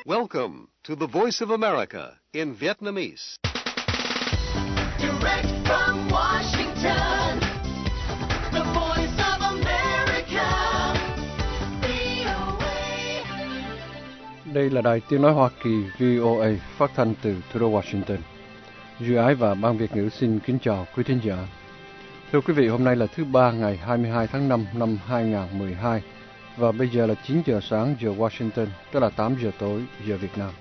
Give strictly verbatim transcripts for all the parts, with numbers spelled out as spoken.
Welcome to the Voice of America in Vietnamese. Direct from Washington, the Voice of America, vê o a. Đây là đài tiếng nói Hoa Kỳ vê o a phát thanh từ thủ đô Washington. Duy Ái và Ban Việt ngữ xin kính chào quý thính giả. Thưa quý vị, hôm nay là thứ ba ngày hai mươi hai tháng năm năm hai nghìn không trăm mười hai và bây giờ là chín giờ sáng giờ Washington, tức là tám giờ tối giờ Việt Nam.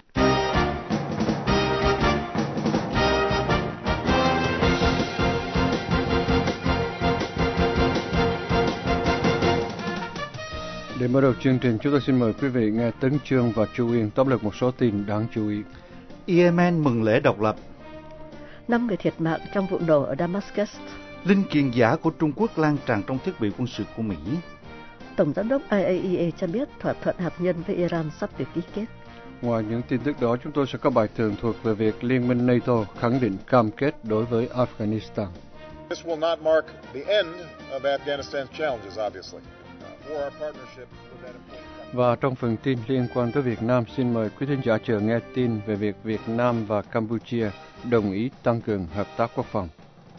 Để mở đầu chương trình, chúng tôi xin mời quý vị nghe Tấn Chương và Chu Yên tóm lược một số tin đáng chú ý. Yemen mừng lễ độc lập. Năm người thiệt mạng trong vụ nổ ở Damascus. Linh kiện giả của Trung Quốc lan tràn trong thiết bị quân sự của Mỹ. Tổng giám đốc i a e a cho biết thỏa thuận hạt nhân với Iran sắp được ký kết. Ngoài những tin tức đó, chúng tôi sẽ có bài tường thuật về việc Liên minh NATO khẳng định cam kết đối với Afghanistan. This will not mark the end of Afghanistan's challenges, obviously. For our partnership with that important... Và trong phần tin liên quan tới Việt Nam, xin mời quý thính giả chờ nghe tin về việc Việt Nam và Campuchia đồng ý tăng cường hợp tác quốc phòng.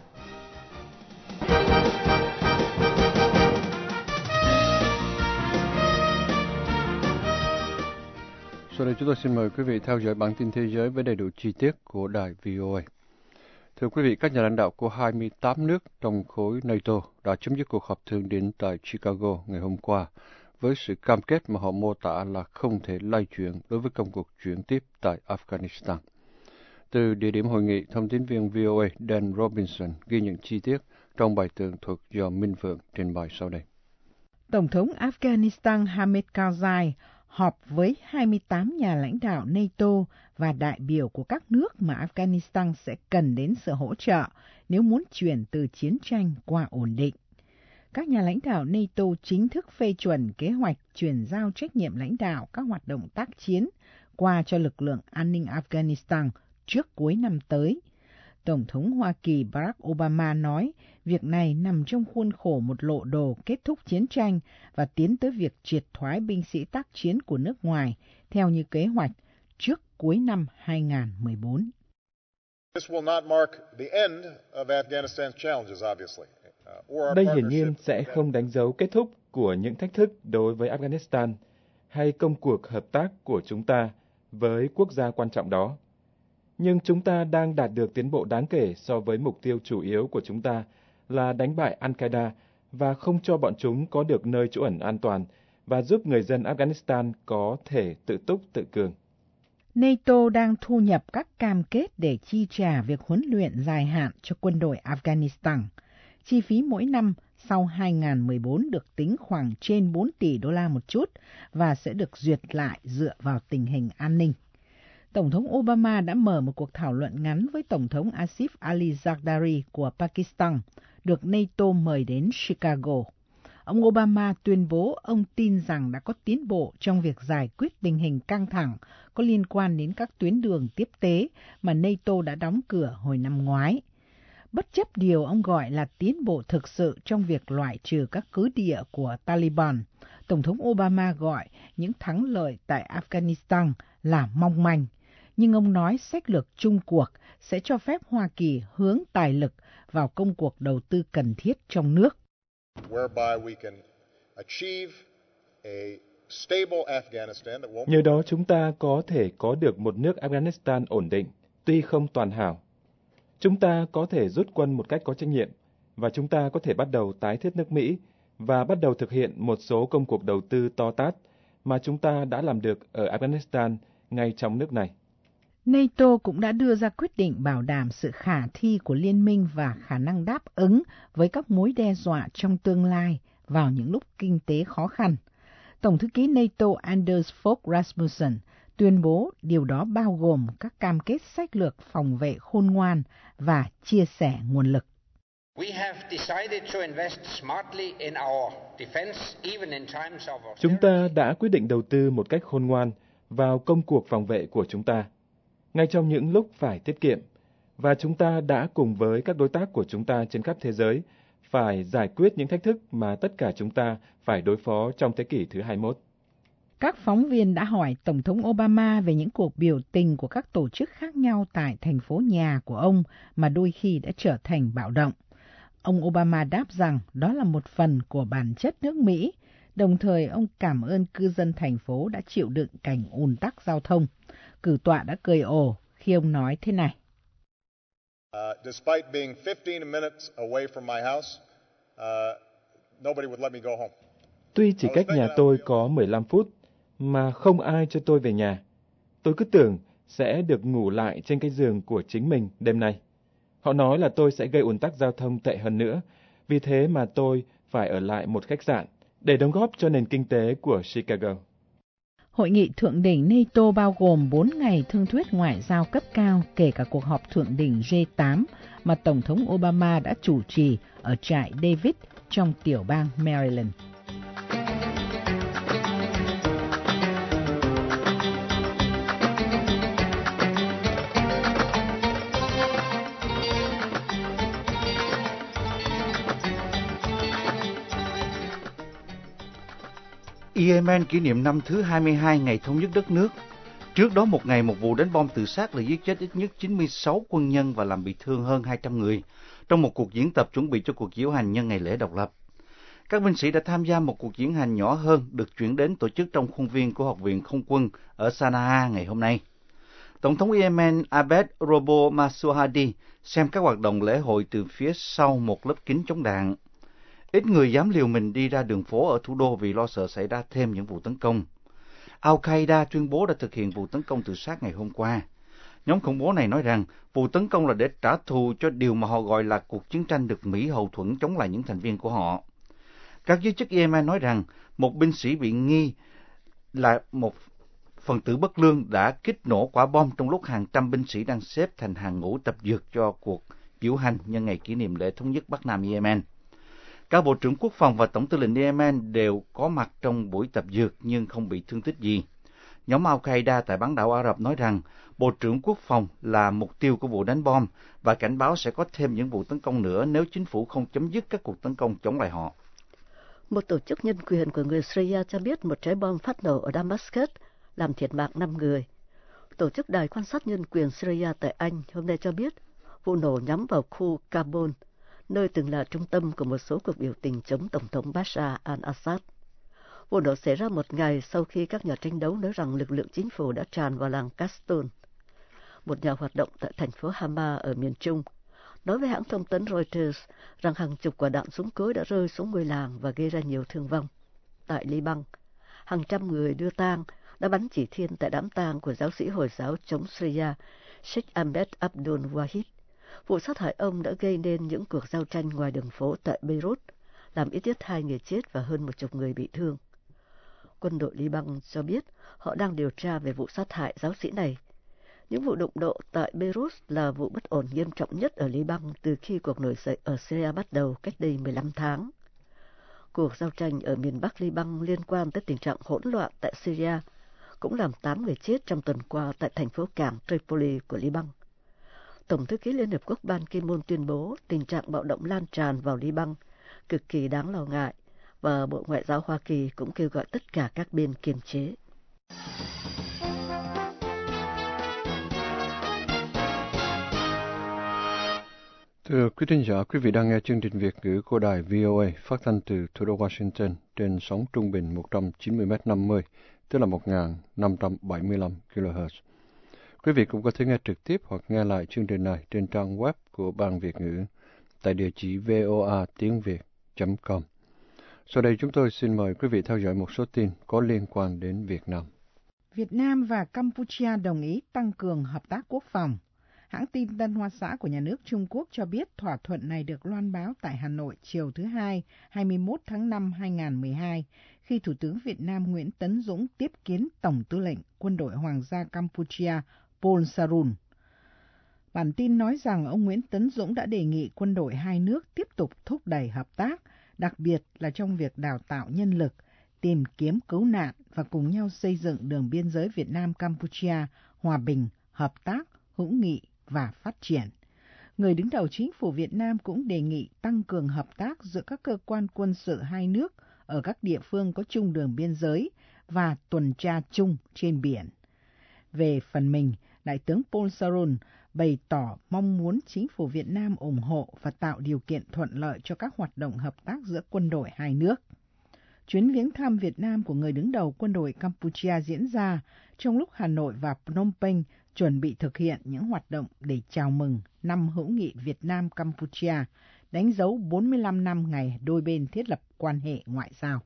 Sau đây chúng tôi xin mời quý vị theo dõi bản tin thế giới với đầy đủ chi tiết của đài vê o a. Thưa quý vị, các nhà lãnh đạo của hai mươi tám nước trong khối NATO đã chấm dứt cuộc họp thượng đỉnh tại Chicago ngày hôm qua với sự cam kết mà họ mô tả là không thể lay chuyển đối với công cuộc chuyển tiếp tại Afghanistan. Từ địa điểm hội nghị, thông tin viên vê o a Dan Robinson ghi nhận chi tiết trong bài tường thuật do Minh Phượng trình bày sau đây. Tổng thống Afghanistan Hamid Karzai họp với hai mươi tám nhà lãnh đạo NATO và đại biểu của các nước mà Afghanistan sẽ cần đến sự hỗ trợ nếu muốn chuyển từ chiến tranh qua ổn định. Các nhà lãnh đạo NATO chính thức phê chuẩn kế hoạch chuyển giao trách nhiệm lãnh đạo các hoạt động tác chiến qua cho lực lượng an ninh Afghanistan trước cuối năm tới. Tổng thống Hoa Kỳ Barack Obama nói việc này nằm trong khuôn khổ một lộ đồ kết thúc chiến tranh và tiến tới việc triệt thoái binh sĩ tác chiến của nước ngoài theo như kế hoạch trước cuối năm hai nghìn không trăm mười bốn. This will not mark the end of Afghanistan's challenges, obviously. Đây hiển nhiên sẽ không đánh dấu kết thúc của những thách thức đối với Afghanistan hay công cuộc hợp tác của chúng ta với quốc gia quan trọng đó. Nhưng chúng ta đang đạt được tiến bộ đáng kể so với mục tiêu chủ yếu của chúng ta là đánh bại Al-Qaeda và không cho bọn chúng có được nơi trú ẩn an toàn và giúp người dân Afghanistan có thể tự túc tự cường. NATO đang thu nhập các cam kết để chi trả việc huấn luyện dài hạn cho quân đội Afghanistan. Chi phí mỗi năm sau hai nghìn không trăm mười bốn được tính khoảng trên bốn tỷ đô la một chút và sẽ được duyệt lại dựa vào tình hình an ninh. Tổng thống Obama đã mở một cuộc thảo luận ngắn với Tổng thống Asif Ali Zardari của Pakistan, được NATO mời đến Chicago. Ông Obama tuyên bố ông tin rằng đã có tiến bộ trong việc giải quyết tình hình căng thẳng có liên quan đến các tuyến đường tiếp tế mà NATO đã đóng cửa hồi năm ngoái. Bất chấp điều ông gọi là tiến bộ thực sự trong việc loại trừ các cứ địa của Taliban, Tổng thống Obama gọi những thắng lợi tại Afghanistan là mong manh. Nhưng ông nói sách lược chung cuộc sẽ cho phép Hoa Kỳ hướng tài lực vào công cuộc đầu tư cần thiết trong nước. Nhờ đó chúng ta có thể có được một nước Afghanistan ổn định, tuy không toàn hảo. Chúng ta có thể rút quân một cách có trách nhiệm, và chúng ta có thể bắt đầu tái thiết nước Mỹ và bắt đầu thực hiện một số công cuộc đầu tư to tát mà chúng ta đã làm được ở Afghanistan ngay trong nước này. NATO cũng đã đưa ra quyết định bảo đảm sự khả thi của liên minh và khả năng đáp ứng với các mối đe dọa trong tương lai vào những lúc kinh tế khó khăn. Tổng thư ký NATO Anders Fogh Rasmussen tuyên bố điều đó bao gồm các cam kết sách lược phòng vệ khôn ngoan và chia sẻ nguồn lực. Chúng ta đã quyết định đầu tư một cách khôn ngoan vào công cuộc phòng vệ của chúng ta, ngay trong những lúc phải tiết kiệm, và chúng ta đã cùng với các đối tác của chúng ta trên khắp thế giới phải giải quyết những thách thức mà tất cả chúng ta phải đối phó trong thế kỷ thứ hai mươi mốt. Các phóng viên đã hỏi Tổng thống Obama về những cuộc biểu tình của các tổ chức khác nhau tại thành phố nhà của ông mà đôi khi đã trở thành bạo động. Ông Obama đáp rằng đó là một phần của bản chất nước Mỹ, đồng thời ông cảm ơn cư dân thành phố đã chịu đựng cảnh ùn tắc giao thông. Cử tọa đã cười ồ khi ông nói thế này. Uh, despite being fifteen minutes away from my house, uh, nobody would let me go home. Tuy chỉ cách nhà tôi có mười lăm phút, mà không ai cho tôi về nhà. Tôi cứ tưởng sẽ được ngủ lại trên cái giường của chính mình đêm nay. Họ nói là tôi sẽ gây ùn tắc giao thông tệ hơn nữa, vì thế mà tôi phải ở lại một khách sạn để đóng góp cho nền kinh tế của Chicago. Hội nghị thượng đỉnh NATO bao gồm bốn ngày thương thuyết ngoại giao cấp cao, kể cả cuộc họp thượng đỉnh G tám mà Tổng thống Obama đã chủ trì ở trại David trong tiểu bang Maryland. Yemen kỷ niệm năm thứ hai mươi hai ngày thống nhất đất nước. Trước đó một ngày, một vụ đánh bom tự sát đã giết chết ít nhất chín mươi sáu quân nhân và làm bị thương hơn hai trăm người trong một cuộc diễn tập chuẩn bị cho cuộc diễu hành nhân ngày lễ độc lập. Các binh sĩ đã tham gia một cuộc diễn hành nhỏ hơn được chuyển đến tổ chức trong khuôn viên của Học viện Không quân ở Sanaa ngày hôm nay. Tổng thống Yemen Abed Robo Masuhadi xem các hoạt động lễ hội từ phía sau một lớp kính chống đạn. Ít người dám liều mình đi ra đường phố ở thủ đô vì lo sợ xảy ra thêm những vụ tấn công. Al-Qaeda tuyên bố đã thực hiện vụ tấn công tự sát ngày hôm qua. Nhóm khủng bố này nói rằng vụ tấn công là để trả thù cho điều mà họ gọi là cuộc chiến tranh được Mỹ hậu thuẫn chống lại những thành viên của họ. Các giới chức Yemen nói rằng một binh sĩ bị nghi là một phần tử bất lương đã kích nổ quả bom trong lúc hàng trăm binh sĩ đang xếp thành hàng ngũ tập dượt cho cuộc diễu hành nhân ngày kỷ niệm lễ thống nhất Bắc Nam Yemen. Các bộ trưởng quốc phòng và tổng tư lệnh Yemen đều có mặt trong buổi tập dượt nhưng không bị thương tích gì. Nhóm Al-Qaeda tại bán đảo Ả Rập nói rằng bộ trưởng quốc phòng là mục tiêu của vụ đánh bom và cảnh báo sẽ có thêm những vụ tấn công nữa nếu chính phủ không chấm dứt các cuộc tấn công chống lại họ. Một tổ chức nhân quyền của người Syria cho biết một trái bom phát nổ ở Damascus làm thiệt mạng năm người. Tổ chức Đài quan sát nhân quyền Syria tại Anh hôm nay cho biết vụ nổ nhắm vào khu Kabul, nơi từng là trung tâm của một số cuộc biểu tình chống Tổng thống Bashar al-Assad. Vụ nổ xảy ra một ngày sau khi các nhà tranh đấu nói rằng lực lượng chính phủ đã tràn vào làng Kastul. Một nhà hoạt động tại thành phố Hama ở miền Trung nói với hãng thông tấn Reuters rằng hàng chục quả đạn súng cối đã rơi xuống ngôi làng và gây ra nhiều thương vong. Tại Liban, hàng trăm người đưa tang đã bắn chỉ thiên tại đám tang của giáo sĩ Hồi giáo chống Syria Sheikh Ahmed Abdul Wahid. Vụ sát hại ông đã gây nên những cuộc giao tranh ngoài đường phố tại Beirut, làm ít nhất hai người chết và hơn một chục người bị thương. Quân đội Liban cho biết họ đang điều tra về vụ sát hại giáo sĩ này. Những vụ đụng độ tại Beirut là vụ bất ổn nghiêm trọng nhất ở Liban từ khi cuộc nổi dậy ở Syria bắt đầu cách đây mười lăm tháng. Cuộc giao tranh ở miền Bắc Liban liên quan tới tình trạng hỗn loạn tại Syria cũng làm tám người chết trong tuần qua tại thành phố cảng Tripoli của Liban. Tổng thư ký Liên Hợp Quốc Ban Ki-moon tuyên bố tình trạng bạo động lan tràn vào Liban cực kỳ đáng lo ngại và Bộ Ngoại giao Hoa Kỳ cũng kêu gọi tất cả các bên kiềm chế. Thưa quý thính giả, quý vị đang nghe chương trình Việt ngữ của đài vê o a phát thanh từ thủ đô Washington trên sóng trung bình một trăm chín mươi mét năm mươi, tức là một nghìn năm trăm bảy mươi lăm ki lô héc. Quý vị cũng có thể nghe trực tiếp hoặc nghe lại chương trình này trên trang web của Ban Việt ngữ tại địa chỉ voa tiếng việt chấm com. Sau đây chúng tôi xin mời quý vị theo dõi một số tin có liên quan đến Việt Nam. Việt Nam và Campuchia đồng ý tăng cường hợp tác quốc phòng. Hãng tin Tân Hoa Xã của nhà nước Trung Quốc cho biết thỏa thuận này được loan báo tại Hà Nội chiều thứ Hai, hai mươi mốt tháng năm năm hai nghìn không trăm mười hai, khi Thủ tướng Việt Nam Nguyễn Tấn Dũng tiếp kiến Tổng tư lệnh Quân đội Hoàng gia Campuchia Pol Sarun. Bản tin nói rằng ông Nguyễn Tấn Dũng đã đề nghị quân đội hai nước tiếp tục thúc đẩy hợp tác, đặc biệt là trong việc đào tạo nhân lực, tìm kiếm cứu nạn và cùng nhau xây dựng đường biên giới Việt Nam-Campuchia hòa bình, hợp tác, hữu nghị và phát triển. Người đứng đầu chính phủ Việt Nam cũng đề nghị tăng cường hợp tác giữa các cơ quan quân sự hai nước ở các địa phương có chung đường biên giới và tuần tra chung trên biển. Về phần mình, Đại tướng Paul Saron bày tỏ mong muốn chính phủ Việt Nam ủng hộ và tạo điều kiện thuận lợi cho các hoạt động hợp tác giữa quân đội hai nước. Chuyến viếng thăm Việt Nam của người đứng đầu quân đội Campuchia diễn ra trong lúc Hà Nội và Phnom Penh chuẩn bị thực hiện những hoạt động để chào mừng năm hữu nghị Việt Nam-Campuchia, đánh dấu bốn mươi lăm năm ngày đôi bên thiết lập quan hệ ngoại giao.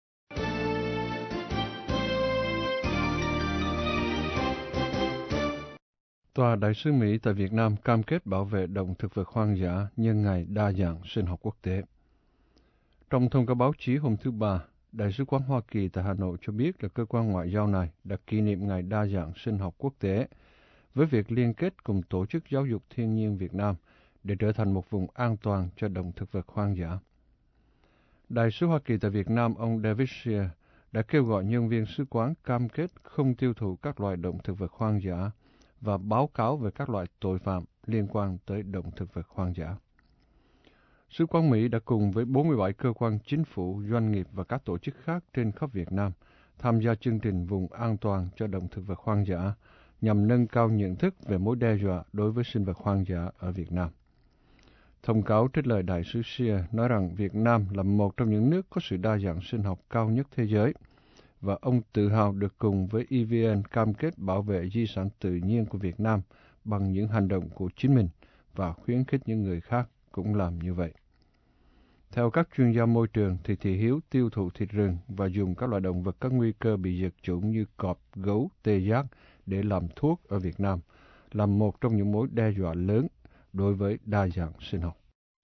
Tòa đại sứ Mỹ tại Việt Nam cam kết bảo vệ động thực vật hoang dã nhân ngày đa dạng sinh học quốc tế. Trong thông cáo báo chí hôm thứ Ba, Đại sứ quán Hoa Kỳ tại Hà Nội cho biết là cơ quan ngoại giao này đã kỷ niệm ngày đa dạng sinh học quốc tế với việc liên kết cùng Tổ chức Giáo dục Thiên nhiên Việt Nam để trở thành một vùng an toàn cho động thực vật hoang dã. Đại sứ Hoa Kỳ tại Việt Nam ông David Shear đã kêu gọi nhân viên sứ quán cam kết không tiêu thụ các loài động thực vật hoang dã và báo cáo về các loại tội phạm liên quan tới động thực vật hoang dã. Sứ quán Mỹ đã cùng với bốn mươi bảy cơ quan chính phủ, doanh nghiệp và các tổ chức khác trên khắp Việt Nam tham gia chương trình Vùng An toàn cho động thực vật hoang dã nhằm nâng cao nhận thức về mối đe dọa đối với sinh vật hoang dã ở Việt Nam. Thông cáo trích lời Đại sứ Shear nói rằng Việt Nam là một trong những nước có sự đa dạng sinh học cao nhất thế giới, và ông tự hào được cùng với e vê en cam kết bảo vệ di sản tự nhiên của Việt Nam bằng những hành động của chính mình và khuyến khích những người khác cũng làm như vậy. Theo các chuyên gia môi trường thì thị hiếu tiêu thụ thịt rừng và dùng các loài động vật có nguy cơ bị diệt chủng như cọp, gấu, tê giác để làm thuốc ở Việt Nam là một trong những mối đe dọa lớn đối với đa dạng sinh học.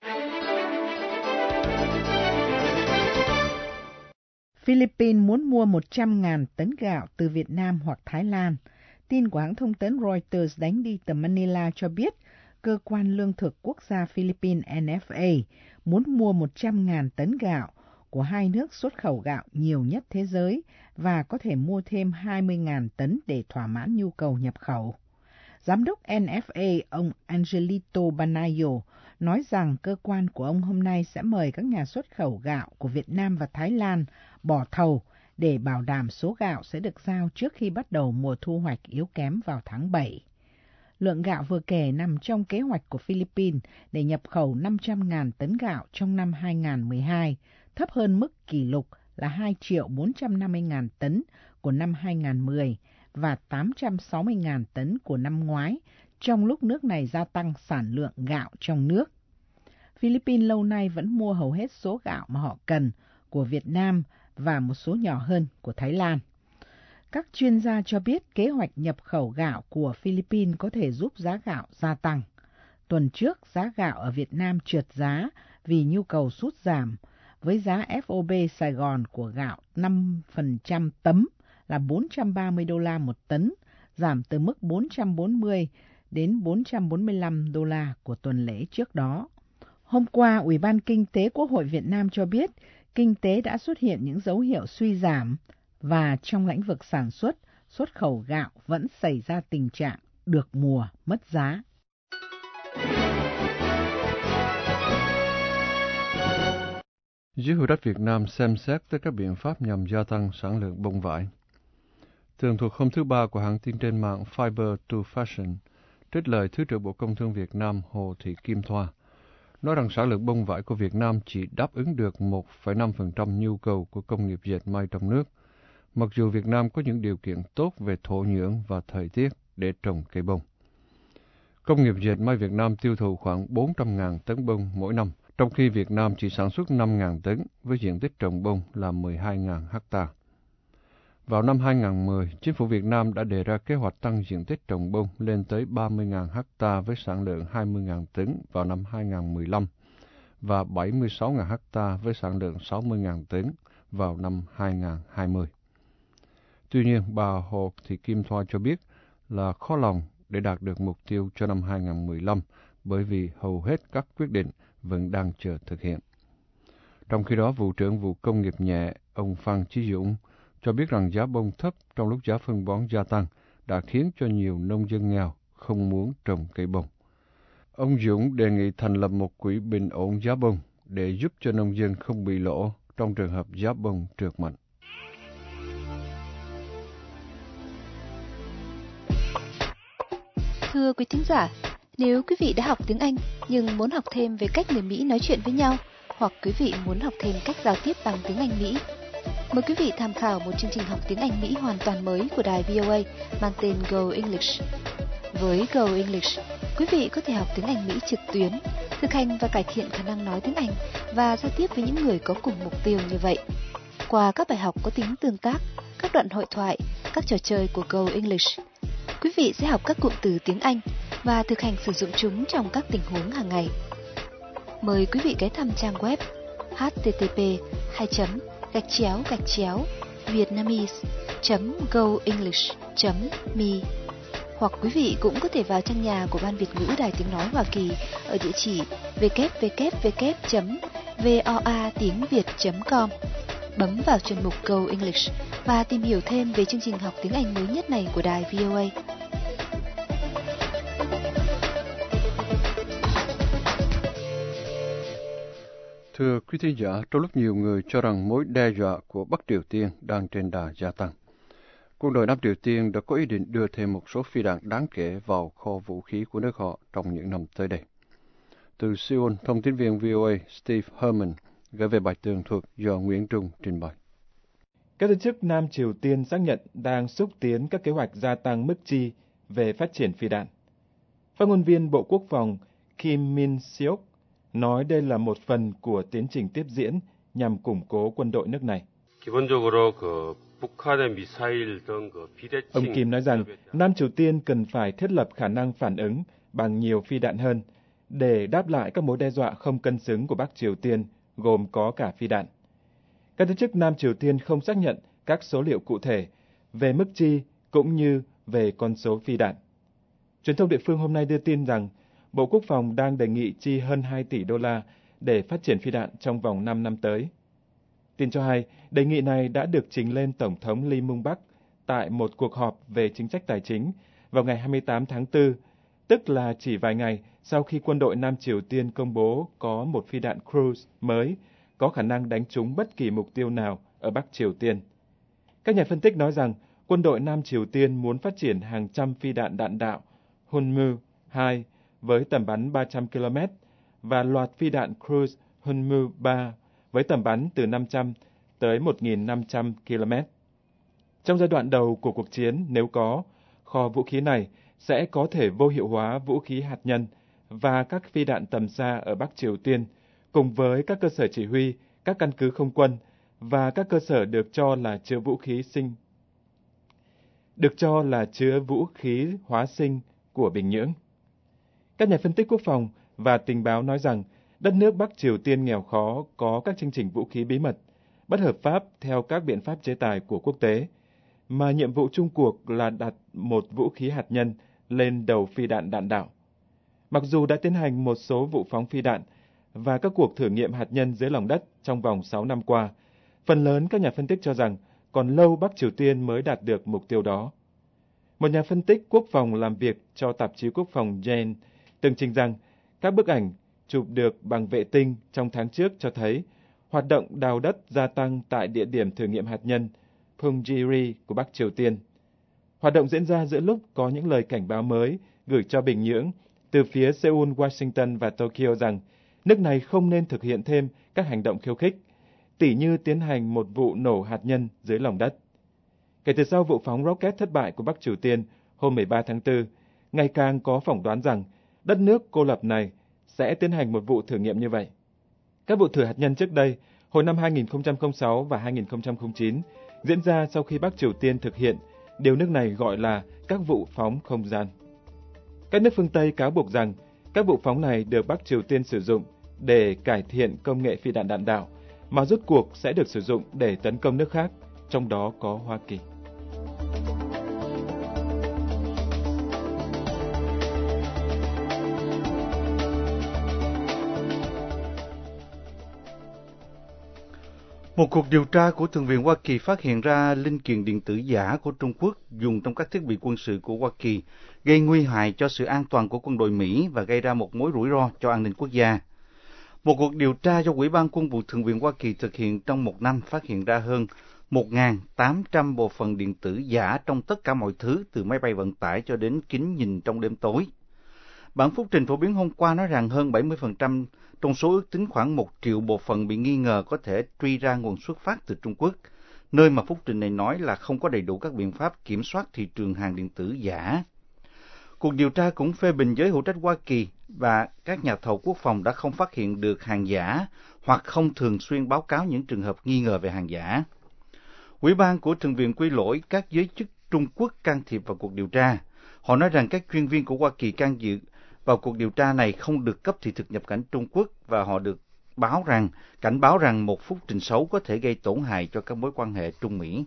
Philippines muốn mua một trăm nghìn tấn gạo từ Việt Nam hoặc Thái Lan. Tin của hãng thông tấn Reuters đánh đi từ Manila cho biết cơ quan lương thực quốc gia Philippines N F A muốn mua một trăm nghìn tấn gạo của hai nước xuất khẩu gạo nhiều nhất thế giới và có thể mua thêm hai mươi nghìn tấn để thỏa mãn nhu cầu nhập khẩu. Giám đốc N F A ông Angelito Banayo nói rằng cơ quan của ông hôm nay sẽ mời các nhà xuất khẩu gạo của Việt Nam và Thái Lan bỏ thầu để bảo đảm số gạo sẽ được giao trước khi bắt đầu mùa thu hoạch yếu kém vào tháng bảy. Lượng gạo vừa kể nằm trong kế hoạch của Philippines để nhập khẩu năm trăm nghìn tấn gạo trong năm hai nghìn không trăm mười hai, thấp hơn mức kỷ lục là hai triệu bốn trăm năm mươi nghìn tấn của năm hai nghìn không trăm mười và tám trăm sáu mươi nghìn tấn của năm ngoái, trong lúc nước này gia tăng sản lượng gạo trong nước. Philippines lâu nay vẫn mua hầu hết số gạo mà họ cần của Việt Nam và một số nhỏ hơn của Thái Lan. Các chuyên gia cho biết kế hoạch nhập khẩu gạo của Philippines có thể giúp giá gạo gia tăng. Tuần trước, giá gạo ở Việt Nam trượt giá vì nhu cầu sút giảm, với giá F O B Sài Gòn của gạo năm phần trăm tấm là bốn trăm ba mươi đô la một tấn, giảm từ mức bốn trăm bốn mươi đến bốn trăm bốn mươi lăm đô la của tuần lễ trước đó. Hôm qua, Ủy ban Kinh tế Quốc hội Việt Nam cho biết kinh tế đã xuất hiện những dấu hiệu suy giảm và trong lĩnh vực sản xuất, xuất khẩu gạo vẫn xảy ra tình trạng được mùa mất giá. Giới hữu trách Việt Nam xem xét tới các biện pháp nhằm gia tăng sản lượng bông vải. Tường thuật hôm thứ Ba của hãng tin trên mạng Fiber to Fashion trích lời Thứ trưởng Bộ Công Thương Việt Nam Hồ Thị Kim Thoa, nói rằng sản lượng bông vải của Việt Nam chỉ đáp ứng được một phẩy năm phần trăm nhu cầu của công nghiệp dệt may trong nước, mặc dù Việt Nam có những điều kiện tốt về thổ nhưỡng và thời tiết để trồng cây bông. Công nghiệp dệt may Việt Nam tiêu thụ khoảng bốn trăm nghìn tấn bông mỗi năm, trong khi Việt Nam chỉ sản xuất năm nghìn tấn với diện tích trồng bông là mười hai nghìn ha. Vào năm hai nghìn không trăm mười, Chính phủ Việt Nam đã đề ra kế hoạch tăng diện tích trồng bông lên tới ba mươi nghìn ha với sản lượng hai mươi nghìn tấn vào năm hai nghìn không trăm mười lăm và bảy mươi sáu nghìn ha với sản lượng sáu mươi nghìn tấn vào năm hai nghìn không trăm hai mươi. Tuy nhiên, bà Hồ Thị Kim Thoa cho biết là khó lòng để đạt được mục tiêu cho năm hai nghìn không trăm mười lăm bởi vì hầu hết các quyết định vẫn đang chờ thực hiện. Trong khi đó, Vụ trưởng Vụ Công nghiệp nhẹ, ông Phan Chí Dũng, cho biết rằng giá bông thấp trong lúc giá phân bón gia tăng đã khiến cho nhiều nông dân nghèo không muốn trồng cây bông. Ông Dũng đề nghị thành lập một quỹ bình ổn giá bông để giúp cho nông dân không bị lỗ trong trường hợp giá bông trượt mạnh. Thưa quý thính giả, nếu quý vị đã học tiếng Anh nhưng muốn học thêm về cách người Mỹ nói chuyện với nhau, hoặc quý vị muốn học thêm cách giao tiếp bằng tiếng Anh Mỹ, mời quý vị tham khảo một chương trình học tiếng Anh Mỹ hoàn toàn mới của đài vê o a mang tên Go English. Với Go English, quý vị có thể học tiếng Anh Mỹ trực tuyến, thực hành và cải thiện khả năng nói tiếng Anh và giao tiếp với những người có cùng mục tiêu như vậy. Qua các bài học có tính tương tác, các đoạn hội thoại, các trò chơi của Go English, quý vị sẽ học các cụm từ tiếng Anh và thực hành sử dụng chúng trong các tình huống hàng ngày. Mời quý vị ghé thăm trang web h t t p hai chấm gạch chéo gạch chéo vietnamese chấm go english chấm me, hoặc quý vị cũng có thể vào trang nhà của Ban Việt ngữ Đài Tiếng Nói Hoa Kỳ ở địa chỉ w w w chấm voa tiếng việt chấm com, bấm vào chuyên mục Go English và tìm hiểu thêm về chương trình học tiếng Anh mới nhất này của đài vê o a. Thưa quý thính giả, trong lúc nhiều người cho rằng mối đe dọa của Bắc Triều Tiên đang trên đà gia tăng, quân đội Nam Triều Tiên đã có ý định đưa thêm một số phi đạn đáng kể vào kho vũ khí của nước họ trong những năm tới đây. Từ Seoul, thông tin viên vê o a Steve Herman gửi về bài tường thuật do Nguyễn Trung trình bày. Các giới chức Nam Triều Tiên xác nhận đang xúc tiến các kế hoạch gia tăng mức chi về phát triển phi đạn. Phát ngôn viên Bộ Quốc phòng Kim Min-seok nói đây là một phần của tiến trình tiếp diễn nhằm củng cố quân đội nước này. Ông Kim nói rằng Nam Triều Tiên cần phải thiết lập khả năng phản ứng bằng nhiều phi đạn hơn để đáp lại các mối đe dọa không cân xứng của Bắc Triều Tiên, gồm có cả phi đạn. Các giới chức Nam Triều Tiên không xác nhận các số liệu cụ thể về mức chi cũng như về con số phi đạn. Truyền thông địa phương hôm nay đưa tin rằng Bộ Quốc phòng đang đề nghị chi hơn hai tỷ đô la để phát triển phi đạn trong vòng năm năm tới. Tin cho hay, đề nghị này đã được trình lên Tổng thống Lee Myung-bak tại một cuộc họp về chính sách tài chính vào ngày hai mươi tám tháng tư, tức là chỉ vài ngày sau khi quân đội Nam Triều Tiên công bố có một phi đạn cruise mới có khả năng đánh trúng bất kỳ mục tiêu nào ở Bắc Triều Tiên. Các nhà phân tích nói rằng quân đội Nam Triều Tiên muốn phát triển hàng trăm phi đạn đạn đạo Hunmu hai với tầm bắn ba trăm ki lô mét và loạt phi đạn cruise Hunmu ba với tầm bắn từ năm trăm tới một nghìn năm trăm ki lô mét. Trong giai đoạn đầu của cuộc chiến, nếu có, kho vũ khí này sẽ có thể vô hiệu hóa vũ khí hạt nhân và các phi đạn tầm xa ở Bắc Triều Tiên, cùng với các cơ sở chỉ huy, các căn cứ không quân và các cơ sở được cho là chứa vũ khí sinh được cho là chứa vũ khí hóa sinh của Bình Nhưỡng. Các nhà phân tích quốc phòng và tình báo nói rằng đất nước Bắc Triều Tiên nghèo khó có các chương trình vũ khí bí mật, bất hợp pháp theo các biện pháp chế tài của quốc tế, mà nhiệm vụ chung cuộc là đặt một vũ khí hạt nhân lên đầu phi đạn đạn đạo. Mặc dù đã tiến hành một số vụ phóng phi đạn và các cuộc thử nghiệm hạt nhân dưới lòng đất trong vòng sáu năm qua, phần lớn các nhà phân tích cho rằng còn lâu Bắc Triều Tiên mới đạt được mục tiêu đó. Một nhà phân tích quốc phòng làm việc cho tạp chí quốc phòng Jen từng trình rằng các bức ảnh chụp được bằng vệ tinh trong tháng trước cho thấy hoạt động đào đất gia tăng tại địa điểm thử nghiệm hạt nhân Punggye-ri của Bắc Triều Tiên. Hoạt động diễn ra giữa lúc có những lời cảnh báo mới gửi cho Bình Nhưỡng từ phía Seoul, Washington và Tokyo rằng nước này không nên thực hiện thêm các hành động khiêu khích, tỉ như tiến hành một vụ nổ hạt nhân dưới lòng đất. Kể từ sau vụ phóng rocket thất bại của Bắc Triều Tiên hôm mười ba tháng tư, ngày càng có phỏng đoán rằng đất nước cô lập này sẽ tiến hành một vụ thử nghiệm như vậy. Các vụ thử hạt nhân trước đây, hồi năm hai nghìn không trăm lẻ sáu và hai nghìn không trăm lẻ chín, diễn ra sau khi Bắc Triều Tiên thực hiện điều nước này gọi là các vụ phóng không gian. Các nước phương Tây cáo buộc rằng các vụ phóng này được Bắc Triều Tiên sử dụng để cải thiện công nghệ phi đạn đạn đạo, mà rốt cuộc sẽ được sử dụng để tấn công nước khác, trong đó có Hoa Kỳ. Một cuộc điều tra của Thượng viện Hoa Kỳ phát hiện ra linh kiện điện tử giả của Trung Quốc dùng trong các thiết bị quân sự của Hoa Kỳ, gây nguy hại cho sự an toàn của quân đội Mỹ và gây ra một mối rủi ro cho an ninh quốc gia. Một cuộc điều tra do Ủy ban Quân vụ Thượng viện Hoa Kỳ thực hiện trong một năm phát hiện ra hơn một nghìn tám trăm bộ phận điện tử giả trong tất cả mọi thứ, từ máy bay vận tải cho đến kính nhìn trong đêm tối. Bản phúc trình phổ biến hôm qua nói rằng hơn bảy mươi phần trăm trong số ước tính khoảng một triệu bộ phận bị nghi ngờ có thể truy ra nguồn xuất phát từ Trung Quốc, nơi mà phúc trình này nói là không có đầy đủ các biện pháp kiểm soát thị trường hàng điện tử giả. Cuộc điều tra cũng phê bình giới hữu trách Hoa Kỳ và các nhà thầu quốc phòng đã không phát hiện được hàng giả hoặc không thường xuyên báo cáo những trường hợp nghi ngờ về hàng giả. Ủy ban của Thượng viện quy lỗi các giới chức Trung Quốc can thiệp vào cuộc điều tra. Họ nói rằng các chuyên viên của Hoa Kỳ can dự vào cuộc điều tra này không được cấp thị thực nhập cảnh Trung Quốc, và họ được báo rằng cảnh báo rằng một phúc trình xấu có thể gây tổn hại cho các mối quan hệ Trung Mỹ.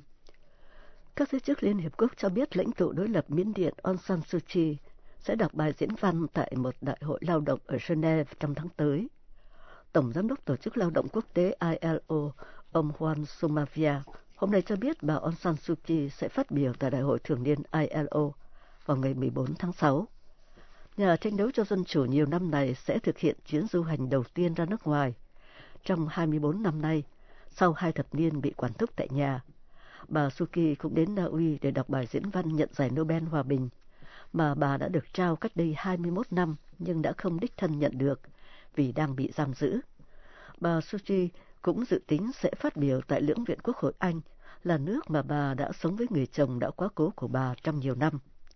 Các giới chức Liên Hiệp Quốc cho biết lãnh tụ đối lập Miến Điện Aung San Suu Kyi sẽ đọc bài diễn văn tại một đại hội lao động ở Geneva trong tháng tới. Tổng giám đốc Tổ chức Lao động Quốc tế I L O, ông Juan Sumavia, hôm nay cho biết bà Aung San Suu Kyi sẽ phát biểu tại đại hội thường niên I L O vào ngày mười bốn tháng sáu. Nhà tranh đấu cho dân chủ nhiều năm này sẽ thực hiện chuyến du hành đầu tiên ra nước ngoài trong hai mươi bốn năm nay, sau hai thập niên bị quản thúc tại nhà. Bà Suu Kyi cũng đến Na Uy để đọc bài diễn văn nhận giải Nobel Hòa bình, mà bà đã được trao cách đây hai mươi mốt năm nhưng đã không đích thân nhận được vì đang bị giam giữ. Bà Suu Kyi cũng dự tính sẽ phát biểu tại Lưỡng viện Quốc hội Anh, là nước mà bà đã sống với người chồng đã quá cố của bà trong nhiều năm.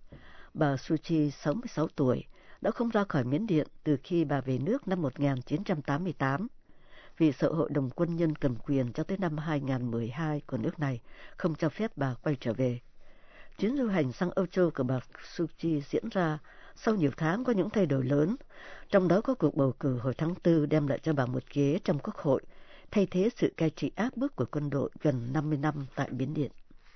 Bà Suu Kyi, sáu mươi sáu tuổi, đã không ra khỏi Miến Điện từ khi bà về nước năm một nghìn chín trăm tám mươi tám, vì sợ Hội đồng Quân nhân cầm quyền cho tới năm hai nghìn mười hai của nước này không cho phép bà quay trở về. Chuyến du hành sang Âu Châu của bà Suu Kyi diễn ra sau nhiều tháng có những thay đổi lớn, trong đó có cuộc bầu cử hồi tháng tư đem lại cho bà một ghế trong Quốc hội, thay thế sự cai trị áp bức của quân đội gần năm mươi năm tại Miến Điện.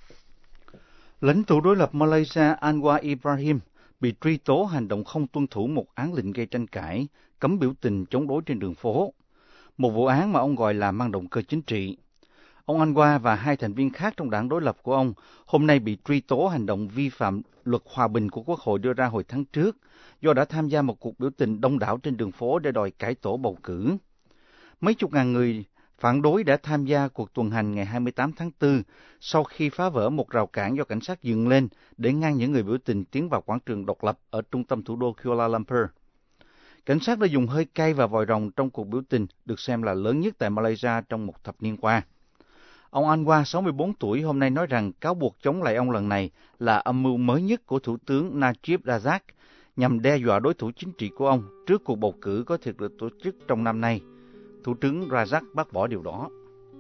Lãnh tụ đối lập Malaysia Anwar Ibrahim bị truy tố hành động không tuân thủ một án lệnh gây tranh cãi, cấm biểu tình chống đối trên đường phố. Một vụ án mà ông gọi là mang động cơ chính trị. Ông Anwar và hai thành viên khác trong đảng đối lập của ông hôm nay bị truy tố hành động vi phạm luật hòa bình của Quốc hội đưa ra hồi tháng trước, do đã tham gia một cuộc biểu tình đông đảo trên đường phố để đòi cải tổ bầu cử. Mấy chục ngàn người phản đối đã tham gia cuộc tuần hành ngày hai mươi tám tháng tư sau khi phá vỡ một rào cản do cảnh sát dựng lên để ngăn những người biểu tình tiến vào quảng trường độc lập ở trung tâm thủ đô Kuala Lumpur. Cảnh sát đã dùng hơi cay và vòi rồng trong cuộc biểu tình được xem là lớn nhất tại Malaysia trong một thập niên qua. Ông Anwar, sáu mươi bốn tuổi, hôm nay nói rằng cáo buộc chống lại ông lần này là âm mưu mới nhất của Thủ tướng Najib Razak nhằm đe dọa đối thủ chính trị của ông trước cuộc bầu cử có thể được tổ chức trong năm nay. Thủ tướng Razak bác bỏ điều đó.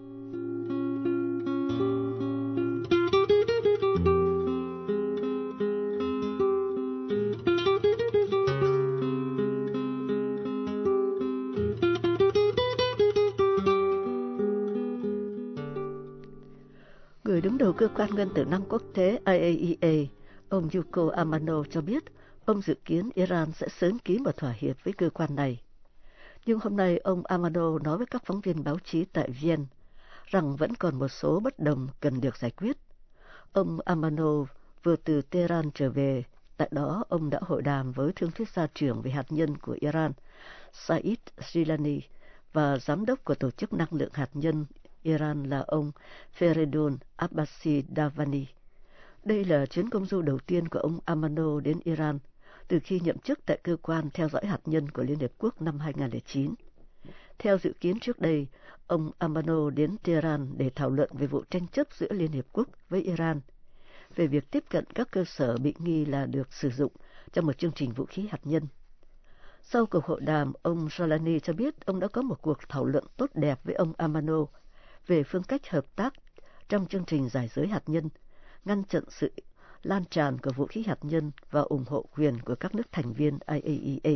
Người đứng đầu cơ quan ngân tử năng quốc tế I A E A, ông Yuko Amano cho biết ông dự kiến Iran sẽ sớm ký một thỏa hiệp với cơ quan này. Nhưng hôm nay ông Amano nói với các phóng viên báo chí tại Vienna rằng vẫn còn một số bất đồng cần được giải quyết. Ông Amano vừa từ Tehran trở về, tại đó ông đã hội đàm với thương thuyết gia trưởng về hạt nhân của Iran, Saeed Jilani, và giám đốc của Tổ chức Năng lượng Hạt nhân Iran là ông Feridun Abbasi Davani. Đây là chuyến công du đầu tiên của ông Amano đến Iran từ khi nhậm chức tại cơ quan theo dõi hạt nhân của Liên Hiệp Quốc năm hai nghìn không trăm lẻ chín. Theo dự kiến trước đây, ông Amano đến Tehran để thảo luận về vụ tranh chấp giữa Liên Hiệp Quốc với Iran, về việc tiếp cận các cơ sở bị nghi là được sử dụng trong một chương trình vũ khí hạt nhân. Sau cuộc hội đàm, ông Jalani cho biết ông đã có một cuộc thảo luận tốt đẹp với ông Amano về phương cách hợp tác trong chương trình giải giới hạt nhân, ngăn chặn sự lan tràn của vũ khí hạt nhân và ủng hộ quyền của các nước thành viên I A E A.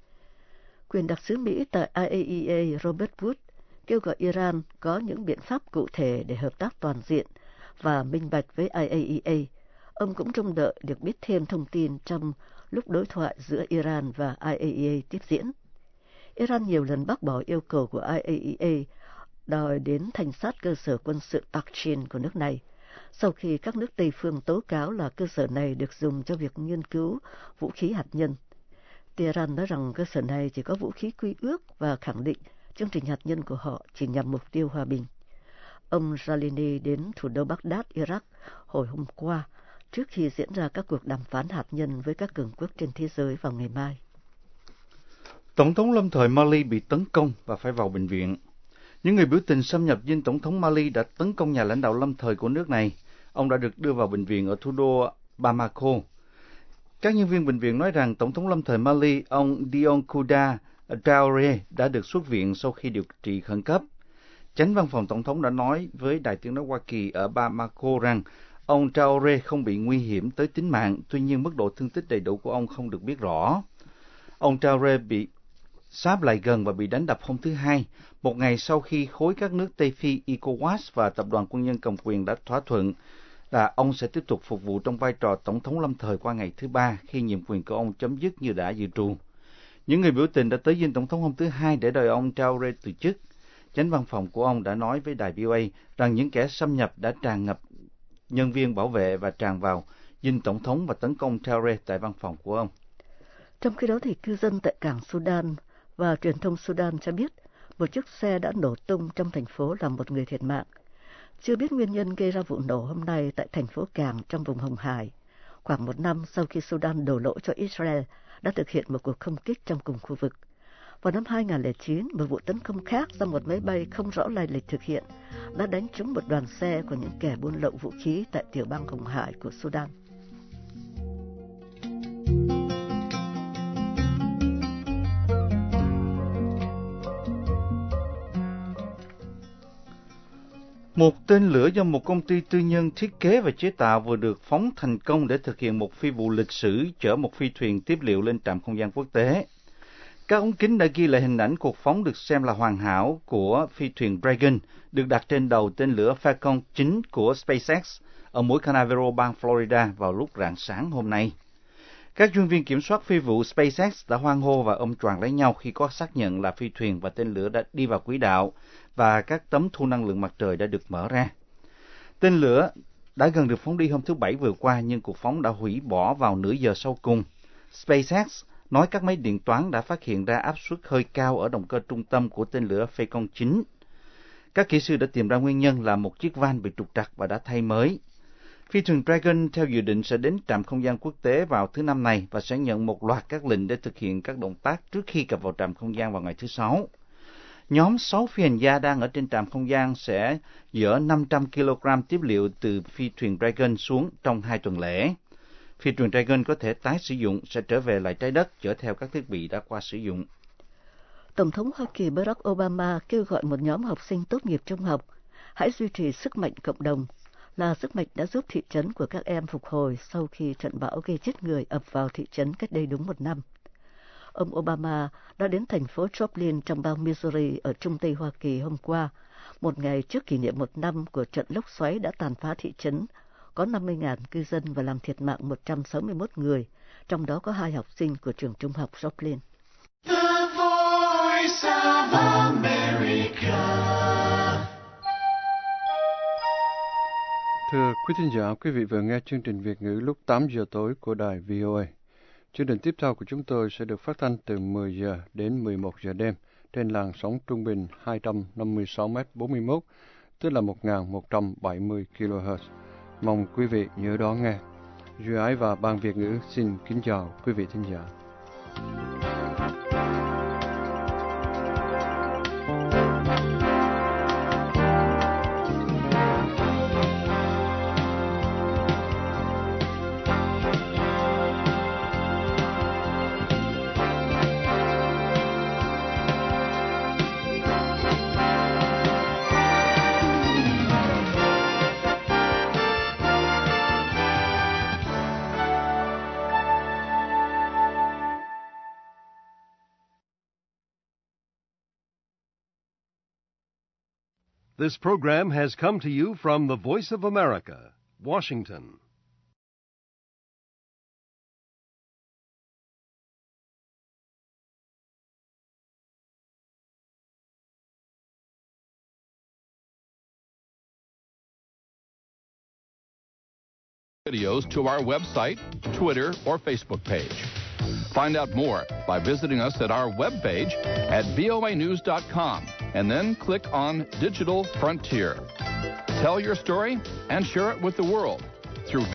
Quyền đặc sứ Mỹ tại I A E A Robert Wood kêu gọi Iran có những biện pháp cụ thể để hợp tác toàn diện và minh bạch với I A E A. Ông cũng trông đợi được biết thêm thông tin trong lúc đối thoại giữa Iran và I A E A tiếp diễn. Iran nhiều lần bác bỏ yêu cầu của I A E A đòi đến thanh sát cơ sở quân sự Takchin của nước này, sau khi các nước Tây phương tố cáo là cơ sở này được dùng cho việc nghiên cứu vũ khí hạt nhân. Tehran nói rằng cơ sở này chỉ có vũ khí quy ước và khẳng định chương trình hạt nhân của họ chỉ nhằm mục tiêu hòa bình. Ông Jalini đến thủ đô Baghdad, Iraq hồi hôm qua, trước khi diễn ra các cuộc đàm phán hạt nhân với các cường quốc trên thế giới vào ngày mai. Tổng thống lâm thời Mali bị tấn công và phải vào bệnh viện. Những người biểu tình xâm nhập dinh tổng thống Mali đã tấn công nhà lãnh đạo lâm thời của nước này. Ông đã được đưa vào bệnh viện ở thủ đô Bamako. Các nhân viên bệnh viện nói rằng Tổng thống lâm thời Mali, ông Dioncounda Traoré, đã được xuất viện sau khi điều trị khẩn cấp. Chánh văn phòng Tổng thống đã nói với Đài Tiếng nói Hoa Kỳ ở Bamako rằng ông Traoré không bị nguy hiểm tới tính mạng, tuy nhiên mức độ thương tích đầy đủ của ông không được biết rõ. Ông Traoré bị sáp lại gần và bị đánh đập hôm thứ Hai, một ngày sau khi khối các nước Tây Phi ECOWAS và Tập đoàn Quân nhân Cầm quyền đã thỏa thuận là ông sẽ tiếp tục phục vụ trong vai trò Tổng thống lâm thời qua ngày thứ Ba khi nhiệm quyền của ông chấm dứt như đã dự trù. Những người biểu tình đã tới dinh Tổng thống hôm thứ Hai để đòi ông Traoré từ chức. Chánh văn phòng của ông đã nói với đài vê o a rằng những kẻ xâm nhập đã tràn ngập nhân viên bảo vệ và tràn vào dinh Tổng thống và tấn công Traoré tại văn phòng của ông. Trong khi đó thì cư dân tại cảng Sudan và truyền thông Sudan cho biết một chiếc xe đã nổ tung trong thành phố làm một người thiệt mạng. Chưa biết nguyên nhân gây ra vụ nổ hôm nay tại thành phố cảng trong vùng Hồng Hải, khoảng một năm sau khi Sudan đổ lỗi cho Israel đã thực hiện một cuộc không kích trong cùng khu vực. Vào năm hai nghìn không trăm lẻ chín, một vụ tấn công khác do một máy bay không rõ lai lịch thực hiện đã đánh trúng một đoàn xe của những kẻ buôn lậu vũ khí tại tiểu bang Hồng Hải của Sudan. Một tên lửa do một công ty tư nhân thiết kế và chế tạo vừa được phóng thành công để thực hiện một phi vụ lịch sử chở một phi thuyền tiếp liệu lên trạm không gian quốc tế. Các ống kính đã ghi lại hình ảnh cuộc phóng được xem là hoàn hảo của phi thuyền Dragon, được đặt trên đầu tên lửa Falcon chín của SpaceX ở mũi Canaveral, bang Florida vào lúc rạng sáng hôm nay. Các chuyên viên kiểm soát phi vụ SpaceX đã hoan hô và ôm choàng lấy nhau khi có xác nhận là phi thuyền và tên lửa đã đi vào quỹ đạo và các tấm thu năng lượng mặt trời đã được mở ra. Tên lửa đã gần được phóng đi hôm thứ Bảy vừa qua, nhưng cuộc phóng đã hủy bỏ vào nửa giờ sau cùng. SpaceX nói các máy điện toán đã phát hiện ra áp suất hơi cao ở động cơ trung tâm của tên lửa Falcon chín. Các kỹ sư đã tìm ra nguyên nhân là một chiếc van bị trục trặc và đã thay mới. Phi thuyền Dragon theo dự định sẽ đến trạm không gian quốc tế vào thứ Năm này và sẽ nhận một loạt các lệnh để thực hiện các động tác trước khi cập vào trạm không gian vào ngày thứ Sáu. Nhóm sáu phi hành gia đang ở trên trạm không gian sẽ dỡ năm trăm ki lô gam tiếp liệu từ phi thuyền Dragon xuống trong hai tuần lễ. Phi thuyền Dragon có thể tái sử dụng, sẽ trở về lại trái đất chở theo các thiết bị đã qua sử dụng. Tổng thống Hoa Kỳ Barack Obama kêu gọi một nhóm học sinh tốt nghiệp trung học hãy duy trì sức mạnh cộng đồng, là sức mạnh đã giúp thị trấn của các em phục hồi sau khi trận bão gây chết người ập vào thị trấn cách đây đúng một năm. Ông Obama đã đến thành phố Joplin trong bang Missouri ở Trung Tây Hoa Kỳ hôm qua, một ngày trước kỷ niệm một năm của trận lốc xoáy đã tàn phá thị trấn, có năm mươi nghìn cư dân và làm thiệt mạng một trăm sáu mươi mốt người, trong đó có hai học sinh của trường trung học Joplin. The Voice of America. Thưa quý thính giả, quý vị vừa nghe chương trình Việt ngữ lúc tám giờ tối của đài vê o a. Chương trình tiếp theo của chúng tôi sẽ được phát thanh từ mười giờ đến mười một giờ đêm trên làn sóng trung bình hai trăm năm mươi sáu mét bốn mươi mốt, tức là một nghìn một trăm bảy mươi ki lô héc. Mong quý vị nhớ đón nghe. Duy Ái và Ban Việt ngữ xin kính chào quý vị thính giả. This program has come to you from the Voice of America, Washington. Videos to our website, Twitter, or Facebook page. Find out more by visiting us at our webpage at voa news dot com. and then click on Digital Frontier. Tell your story and share it with the world through